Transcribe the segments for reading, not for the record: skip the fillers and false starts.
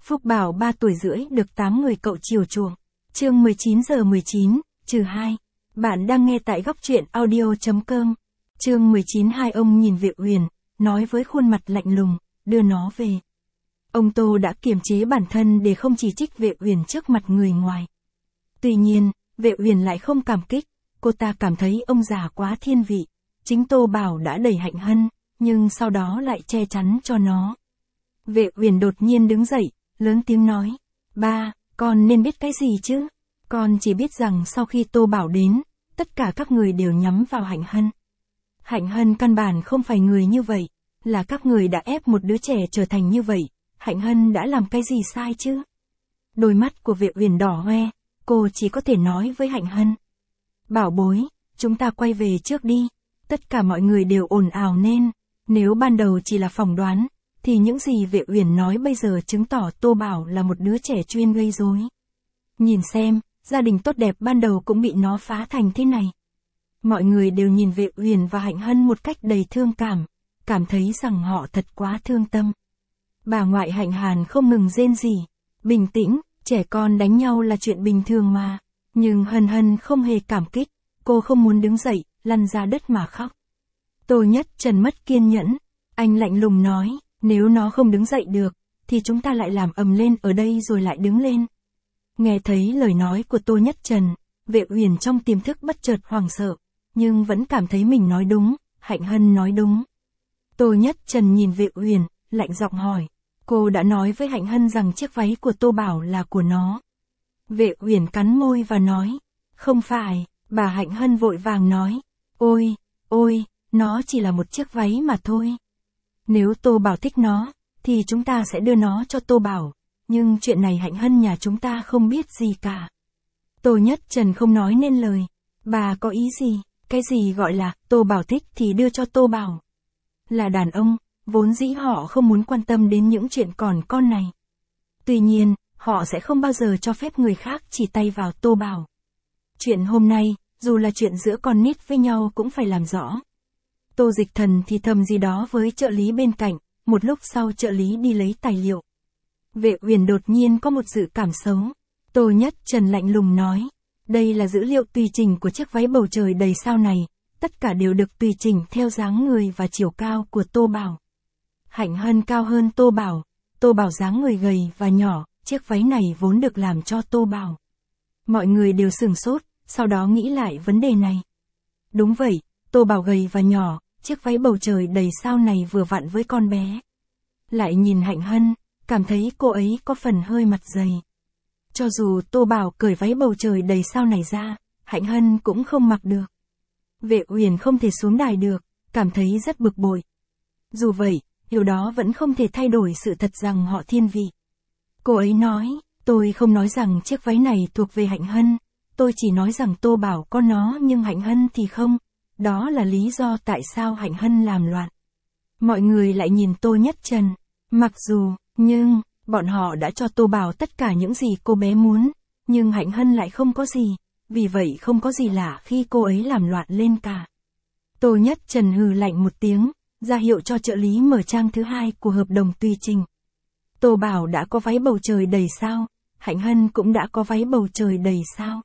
Phúc Bảo 3 tuổi rưỡi được 8 người cậu chiều chuộng. Chương 19:19, -2. Bạn đang nghe tại góc truyện audio.com. Chương 19. Hai ông nhìn Vệ Uyển, nói với khuôn mặt lạnh lùng, đưa nó về. Ông Tô đã kiềm chế bản thân để không chỉ trích Vệ Uyển trước mặt người ngoài. Tuy nhiên, Vệ Uyển lại không cảm kích, cô ta cảm thấy ông già quá thiên vị. Chính Tô Bảo đã đẩy Hạnh Hân, nhưng sau đó lại che chắn cho nó. Vệ Uyển đột nhiên đứng dậy, lớn tiếng nói, ba, con nên biết cái gì chứ? Con chỉ biết rằng sau khi Tô Bảo đến, tất cả các người đều nhắm vào Hạnh Hân. Hạnh Hân căn bản không phải người như vậy, là các người đã ép một đứa trẻ trở thành như vậy, Hạnh Hân đã làm cái gì sai chứ? Đôi mắt của Vệ Uyển đỏ hoe, cô chỉ có thể nói với Hạnh Hân. Bảo bối, chúng ta quay về trước đi, tất cả mọi người đều ồn ào nên, nếu ban đầu chỉ là phỏng đoán, thì những gì Vệ Uyển nói bây giờ chứng tỏ Tô Bảo là một đứa trẻ chuyên gây rối. Nhìn xem, gia đình tốt đẹp ban đầu cũng bị nó phá thành thế này. Mọi người đều nhìn Vệ Uyển và Hạnh Hân một cách đầy thương cảm thấy rằng họ thật quá thương tâm. Bà ngoại Hạnh Hàn không ngừng rên rỉ, bình tĩnh, trẻ con đánh nhau là chuyện bình thường mà. Nhưng Hân Hân không hề cảm kích, cô không muốn đứng dậy, lăn ra đất mà khóc. Tô Nhất Trần mất kiên nhẫn, anh lạnh lùng nói, nếu nó không đứng dậy được, thì chúng ta lại làm ầm lên ở đây rồi lại đứng lên. Nghe thấy lời nói của Tô Nhất Trần, Vệ Uyển trong tiềm thức bất chợt hoảng sợ, nhưng vẫn cảm thấy mình nói đúng, Hạnh Hân nói đúng. Tô Nhất Trần nhìn Vệ Uyển, lạnh giọng hỏi, cô đã nói với Hạnh Hân rằng chiếc váy của Tô Bảo là của nó. Vệ Uyển cắn môi và nói, không phải. Bà Hạnh Hân vội vàng nói, ôi, nó chỉ là một chiếc váy mà thôi. Nếu Tô Bảo thích nó, thì chúng ta sẽ đưa nó cho Tô Bảo, nhưng chuyện này Hạnh Hân nhà chúng ta không biết gì cả. Tô Nhất Trần không nói nên lời, bà có ý gì, cái gì gọi là Tô Bảo thích thì đưa cho Tô Bảo. Là đàn ông, vốn dĩ họ không muốn quan tâm đến những chuyện còn con này. Tuy nhiên, họ sẽ không bao giờ cho phép người khác chỉ tay vào Tô Bảo. Chuyện hôm nay, dù là chuyện giữa con nít với nhau cũng phải làm rõ. Tô Dịch Thần thì thầm gì đó với trợ lý bên cạnh, một lúc sau trợ lý đi lấy tài liệu. Vệ Uyển đột nhiên có một dự cảm xấu. Tô Nhất Trần lạnh lùng nói, đây là dữ liệu tùy chỉnh của chiếc váy bầu trời đầy sao này, tất cả đều được tùy chỉnh theo dáng người và chiều cao của Tô Bảo. Hạnh Hân cao hơn Tô Bảo dáng người gầy và nhỏ, chiếc váy này vốn được làm cho Tô Bảo. Mọi người đều sửng sốt, sau đó nghĩ lại vấn đề này. Đúng vậy, Tô Bảo gầy và nhỏ, chiếc váy bầu trời đầy sao này vừa vặn với con bé. Lại nhìn Hạnh Hân, cảm thấy cô ấy có phần hơi mặt dày. Cho dù Tô Bảo cởi váy bầu trời đầy sao này ra, Hạnh Hân cũng không mặc được. Vệ Uyển không thể xuống đài được, cảm thấy rất bực bội. Dù vậy, điều đó vẫn không thể thay đổi sự thật rằng họ thiên vị. Cô ấy nói, tôi không nói rằng chiếc váy này thuộc về Hạnh Hân, tôi chỉ nói rằng Tô Bảo có nó nhưng Hạnh Hân thì không. Đó là lý do tại sao Hạnh Hân làm loạn. Mọi người lại nhìn Tô Nhất Trần. Mặc dù, nhưng, bọn họ đã cho Tô Bảo tất cả những gì cô bé muốn, nhưng Hạnh Hân lại không có gì, vì vậy không có gì lạ khi cô ấy làm loạn lên cả. Tô Nhất Trần hừ lạnh một tiếng, ra hiệu cho trợ lý mở trang thứ 2 của hợp đồng tùy trình. Tô Bảo đã có váy bầu trời đầy sao, Hạnh Hân cũng đã có váy bầu trời đầy sao.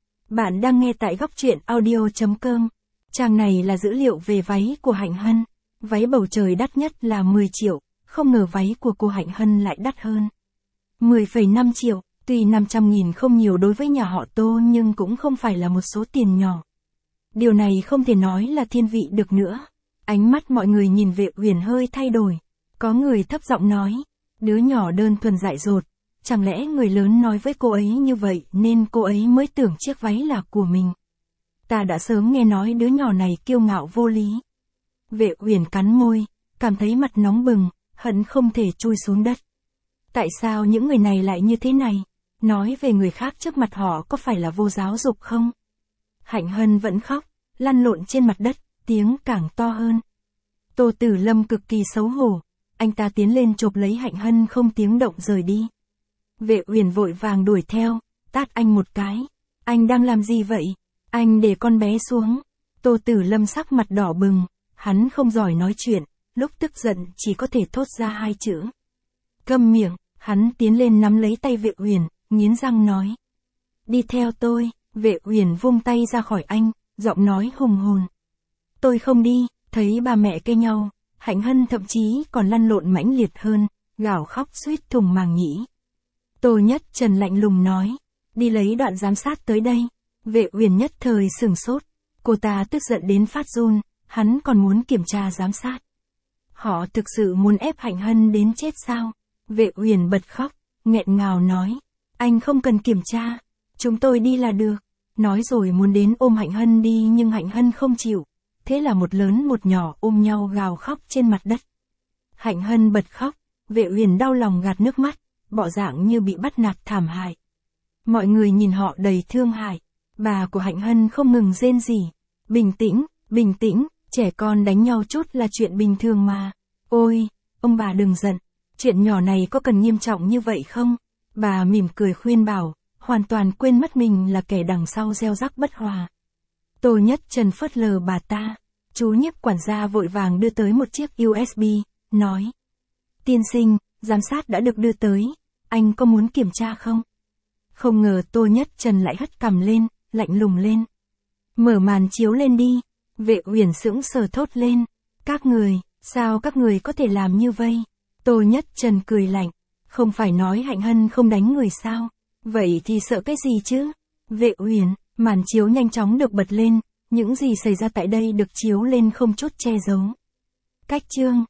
Bạn đang nghe tại góc truyện audio.com. Trang này là dữ liệu về váy của Hạnh Hân. Váy bầu trời đắt nhất là 10 triệu, không ngờ váy của cô Hạnh Hân lại đắt hơn 10,5 triệu, tuy 500.000 không nhiều đối với nhà họ Tô nhưng cũng không phải là một số tiền nhỏ. Điều này không thể nói là thiên vị được nữa. Ánh mắt mọi người nhìn Vệ Uyển hơi thay đổi. Có người thấp giọng nói, đứa nhỏ đơn thuần dại dột, chẳng lẽ người lớn nói với cô ấy như vậy nên cô ấy mới tưởng chiếc váy là của mình. Ta đã sớm nghe nói đứa nhỏ này kiêu ngạo vô lý. Vệ Uyển cắn môi, cảm thấy mặt nóng bừng, hận không thể chui xuống đất. Tại sao những người này lại như thế này? Nói về người khác trước mặt họ có phải là vô giáo dục không? Hạnh Hân vẫn khóc, lăn lộn trên mặt đất, tiếng càng to hơn. Tô Tử Lâm cực kỳ xấu hổ, anh ta tiến lên chộp lấy Hạnh Hân không tiếng động rời đi. Vệ Uyển vội vàng đuổi theo, tát anh một cái. Anh đang làm gì vậy? Anh để con bé xuống. Tô Tử Lâm sắc mặt đỏ bừng, hắn không giỏi nói chuyện, lúc tức giận chỉ có thể thốt ra 2 chữ. Câm miệng. Hắn tiến lên nắm lấy tay Vệ Uyển, nghiến răng nói. Đi theo tôi, Vệ Uyển vung tay ra khỏi anh, giọng nói hùng hồn. Tôi không đi, thấy ba mẹ cây nhau, Hạnh Hân thậm chí còn lăn lộn mãnh liệt hơn, gào khóc suýt thủng màng nhĩ. Tô Nhất Trần lạnh lùng nói. Đi lấy đoạn giám sát tới đây. Vệ Uyển nhất thời sửng sốt. Cô ta tức giận đến phát run, hắn còn muốn kiểm tra giám sát. Họ thực sự muốn ép Hạnh Hân đến chết sao? Vệ Uyển bật khóc, nghẹn ngào nói. Anh không cần kiểm tra, chúng tôi đi là được. Nói rồi muốn đến ôm Hạnh Hân đi nhưng Hạnh Hân không chịu. Thế là một lớn một nhỏ ôm nhau gào khóc trên mặt đất. Hạnh Hân bật khóc, Vệ Uyển đau lòng gạt nước mắt, bộ dạng như bị bắt nạt thảm hại. Mọi người nhìn họ đầy thương hại. Bà của Hạnh Hân không ngừng rên rỉ. Bình tĩnh, trẻ con đánh nhau chút là chuyện bình thường mà. Ôi, ông bà đừng giận, chuyện nhỏ này có cần nghiêm trọng như vậy không? Bà mỉm cười khuyên bảo, hoàn toàn quên mất mình là kẻ đằng sau gieo rắc bất hòa. Tô Nhất Trần phớt lờ bà ta. Chú Nhiếp quản gia vội vàng đưa tới một chiếc USB, nói. Tiên sinh, giám sát đã được đưa tới, anh có muốn kiểm tra không? Không ngờ Tô Nhất Trần lại hất cằm lên, lạnh lùng lên. Mở màn chiếu lên đi. Vệ Uyển sững sờ thốt lên. Các người, sao các người có thể làm như vậy? Tô Nhất Trần cười lạnh. Không phải nói Hạnh Hân không đánh người sao? Vậy thì sợ cái gì chứ? Vệ Uyển, màn chiếu nhanh chóng được bật lên. Những gì xảy ra tại đây được chiếu lên không chút che giấu. Cách chương